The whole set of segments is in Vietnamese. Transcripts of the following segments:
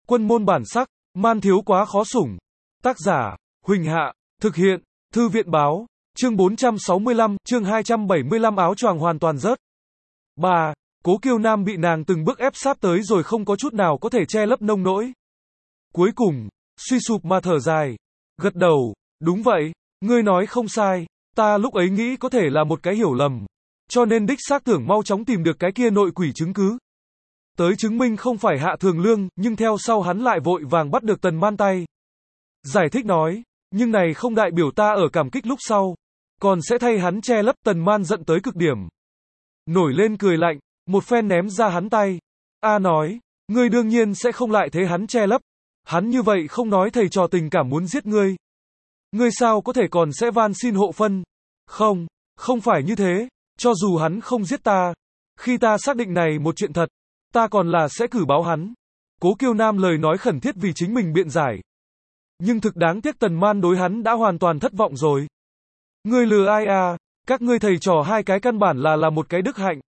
Quân môn bản sắc, man thiếu quá khó sủng. Tác giả, Huỳnh Hạ, thực hiện, Thư viện báo, chương 465, chương 275 áo choàng hoàn toàn rớt. 3. Cố Kiêu Nam bị nàng từng bước ép sát tới rồi không có chút nào có thể che lấp nông nỗi. Cuối cùng, suy sụp mà thở dài. Gật đầu, đúng vậy, ngươi nói không sai, ta lúc ấy nghĩ có thể là một cái hiểu lầm. Cho nên đích xác tưởng mau chóng tìm được cái kia nội quỷ chứng cứ. Tới chứng minh không phải Hạ Thường Lương, nhưng theo sau hắn lại vội vàng bắt được Tần Man tay. Giải thích nói, nhưng này không đại biểu ta ở cảm kích lúc sau, còn sẽ thay hắn che lấp. Tần Man giận tới cực điểm. Nổi lên cười lạnh, một phen ném ra hắn tay. A nói, ngươi đương nhiên sẽ không lại thế hắn che lấp. Hắn như vậy không nói thầy trò tình cảm muốn giết ngươi. Ngươi sao có thể còn sẽ van xin hộ phân? Không, không phải như thế, cho dù hắn không giết ta, khi ta xác định này một chuyện thật, ta còn là sẽ cử báo hắn. Cố Kiêu Nam lời nói khẩn thiết vì chính mình biện giải. Nhưng thực đáng tiếc Tần Man đối hắn đã hoàn toàn thất vọng rồi. Ngươi lừa ai à, các ngươi thầy trò hai cái căn bản là một cái đức hạnh.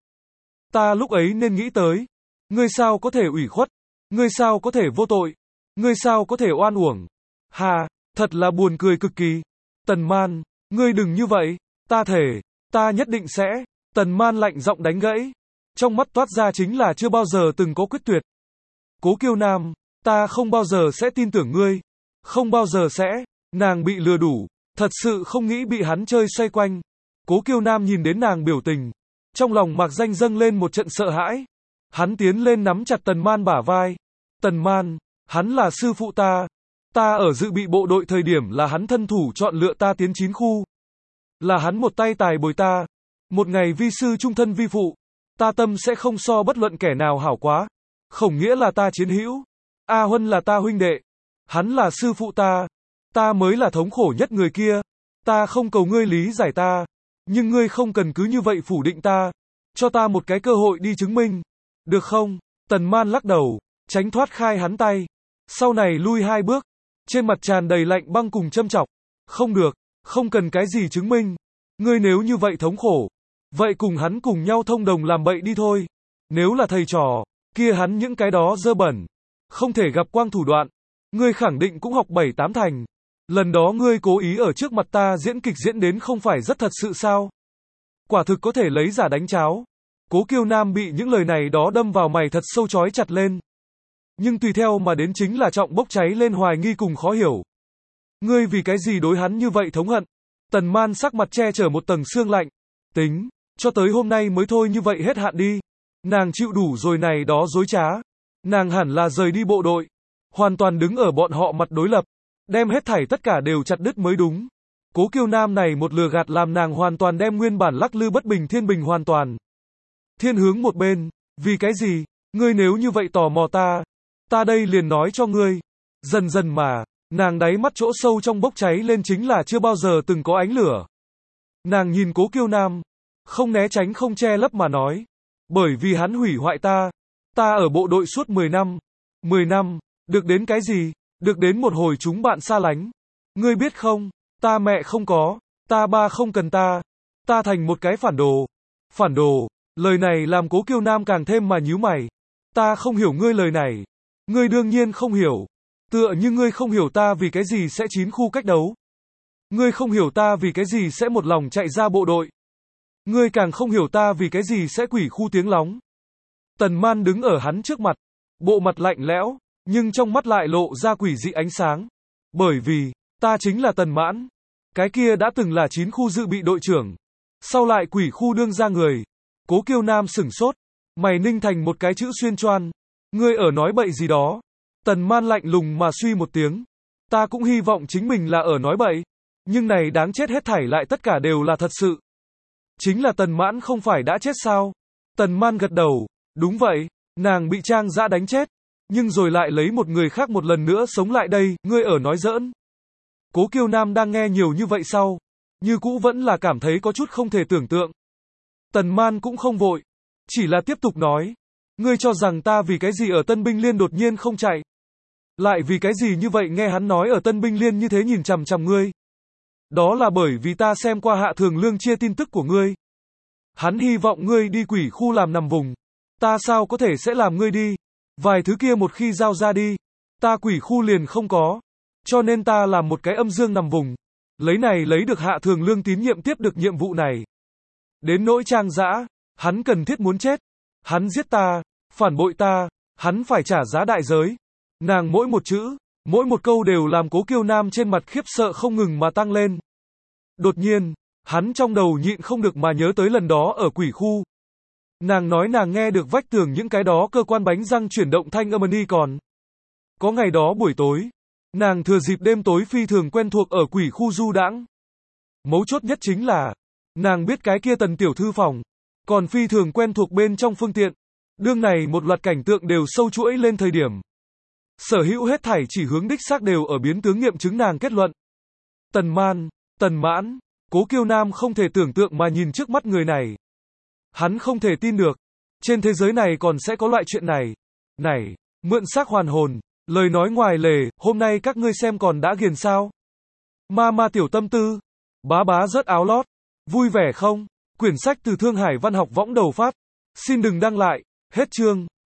Ta lúc ấy nên nghĩ tới. Ngươi sao có thể ủy khuất? Ngươi sao có thể vô tội? Ngươi sao có thể oan uổng? Hà, thật là buồn cười cực kỳ. Tần Man, ngươi đừng như vậy, ta thề, ta nhất định sẽ. Tần Man lạnh giọng đánh gãy. Trong mắt toát ra chính là chưa bao giờ từng có quyết tuyệt. Cố Kiêu Nam, ta không bao giờ sẽ tin tưởng ngươi. Không bao giờ sẽ. Nàng bị lừa đủ, thật sự không nghĩ bị hắn chơi xoay quanh. Cố Kiêu Nam nhìn đến nàng biểu tình, trong lòng mạc danh dâng lên một trận sợ hãi. Hắn tiến lên nắm chặt Tần Man bả vai. Tần Man, hắn là sư phụ ta. Ta ở dự bị bộ đội thời điểm là hắn thân thủ chọn lựa ta tiến 9 khu. Là hắn một tay tài bồi ta. Một ngày vi sư trung thân vi phụ. Ta tâm sẽ không so bất luận kẻ nào hảo quá. Khổng Nghĩa là ta chiến hữu. A Huân là ta huynh đệ. Hắn là sư phụ ta. Ta mới là thống khổ nhất người kia. Ta không cầu ngươi lý giải ta. Nhưng ngươi không cần cứ như vậy phủ định ta. Cho ta một cái cơ hội đi chứng minh. Được không? Tần Man lắc đầu, tránh thoát khai hắn tay. Sau này lui 2 bước. Trên mặt tràn đầy lạnh băng cùng châm chọc. Không được, không cần cái gì chứng minh. Ngươi nếu như vậy thống khổ, vậy cùng hắn cùng nhau thông đồng làm bậy đi thôi. Nếu là thầy trò, kia hắn những cái đó dơ bẩn, không thể gặp quang thủ đoạn. Ngươi khẳng định cũng học 7-8 thành. Lần đó ngươi cố ý ở trước mặt ta diễn kịch diễn đến không phải rất thật sự sao? Quả thực có thể lấy giả đánh cháo. Cố Kiêu Nam bị những lời này đó đâm vào mày thật sâu chói chặt lên. Nhưng tùy theo mà đến chính là trọng bốc cháy lên hoài nghi cùng khó hiểu. Ngươi vì cái gì đối hắn như vậy thống hận? Tần Man sắc mặt che chở một tầng sương lạnh. Tính, cho tới hôm nay mới thôi như vậy hết hạn đi. Nàng chịu đủ rồi này đó dối trá. Nàng hẳn là rời đi bộ đội. Hoàn toàn đứng ở bọn họ mặt đối lập. Đem hết thảy tất cả đều chặt đứt mới đúng. Cố Kiêu Nam này một lừa gạt làm nàng hoàn toàn đem nguyên bản lắc lư bất bình thiên bình hoàn toàn thiên hướng một bên. Vì cái gì? Ngươi nếu như vậy tò mò ta đây liền nói cho ngươi. Dần dần mà, nàng đáy mắt chỗ sâu trong bốc cháy lên chính là chưa bao giờ từng có ánh lửa. Nàng nhìn Cố Kiêu Nam, không né tránh không che lấp mà nói. Bởi vì hắn hủy hoại ta. Ta ở bộ đội suốt 10 năm. 10 năm, được đến cái gì? Được đến một hồi chúng bạn xa lánh. Ngươi biết không, ta mẹ không có, ta ba không cần ta. Ta thành một cái phản đồ. Phản đồ, lời này làm Cố Kiêu Nam càng thêm mà nhíu mày. Ta không hiểu ngươi lời này. Ngươi đương nhiên không hiểu. Tựa như ngươi không hiểu ta vì cái gì sẽ 9 khu cách đấu. Ngươi không hiểu ta vì cái gì sẽ một lòng chạy ra bộ đội. Ngươi càng không hiểu ta vì cái gì sẽ quỷ khu tiếng lóng. Tần Man đứng ở hắn trước mặt, bộ mặt lạnh lẽo, nhưng trong mắt lại lộ ra quỷ dị ánh sáng. Bởi vì, ta chính là Tần Mãn. Cái kia đã từng là 9 khu dự bị đội trưởng. Sau lại quỷ khu đương ra người. Cố Kiêu Nam sửng sốt. Mày ninh thành một cái chữ xuyên choan. Ngươi ở nói bậy gì đó. Tần Man lạnh lùng mà suy một tiếng. Ta cũng hy vọng chính mình là ở nói bậy. Nhưng này đáng chết hết thảy lại tất cả đều là thật sự. Chính là Tần Mãn không phải đã chết sao? Tần Man gật đầu. Đúng vậy, nàng bị Trang Dã đánh chết. Nhưng rồi lại lấy một người khác một lần nữa sống lại đây, ngươi ở nói giỡn. Cố Kiêu Nam đang nghe nhiều như vậy sau. Như cũ vẫn là cảm thấy có chút không thể tưởng tượng. Tần Man cũng không vội. Chỉ là tiếp tục nói. Ngươi cho rằng ta vì cái gì ở Tân Binh Liên đột nhiên không chạy? Lại vì cái gì như vậy nghe hắn nói ở Tân Binh Liên như thế nhìn chằm chằm ngươi? Đó là bởi vì ta xem qua Hạ Thường Lương chia tin tức của ngươi. Hắn hy vọng ngươi đi quỷ khu làm nằm vùng. Ta sao có thể sẽ làm ngươi đi? Vài thứ kia một khi giao ra đi, Ta quỷ khu liền không có. Cho nên ta làm một cái âm dương nằm vùng. Lấy này lấy được Hạ Thường Lương tín nhiệm tiếp được nhiệm vụ này. Đến nỗi Trang Dã, hắn cần thiết muốn chết. Hắn giết ta, phản bội ta, hắn phải trả giá đại giới. Nàng mỗi một chữ, mỗi một câu đều làm Cố Kiêu Nam trên mặt khiếp sợ không ngừng mà tăng lên. Đột nhiên, hắn trong đầu nhịn không được mà nhớ tới lần đó ở quỷ khu. Nàng nói nàng nghe được vách tường những cái đó cơ quan bánh răng chuyển động thanh âm đi còn. Có ngày đó buổi tối, nàng thừa dịp đêm tối phi thường quen thuộc ở quỷ khu du đãng. Mấu chốt nhất chính là, nàng biết cái kia Tần tiểu thư phòng, còn phi thường quen thuộc bên trong phương tiện. Đương này một loạt cảnh tượng đều sâu chuỗi lên thời điểm. Sở hữu hết thảy chỉ hướng đích xác đều ở biến tướng nghiệm chứng nàng kết luận. Tần Man, Tần Mãn, Cố Kiêu Nam không thể tưởng tượng mà nhìn trước mắt người này. Hắn không thể tin được. Trên thế giới này còn sẽ có loại chuyện này. Này, mượn xác hoàn hồn, lời nói ngoài lề, hôm nay các ngươi xem còn đã ghiền sao? Ma tiểu tâm tư, bá bá rớt áo lót, vui vẻ không? Quyển sách từ Thương Hải Văn học võng đầu phát. Xin đừng đăng lại, hết chương.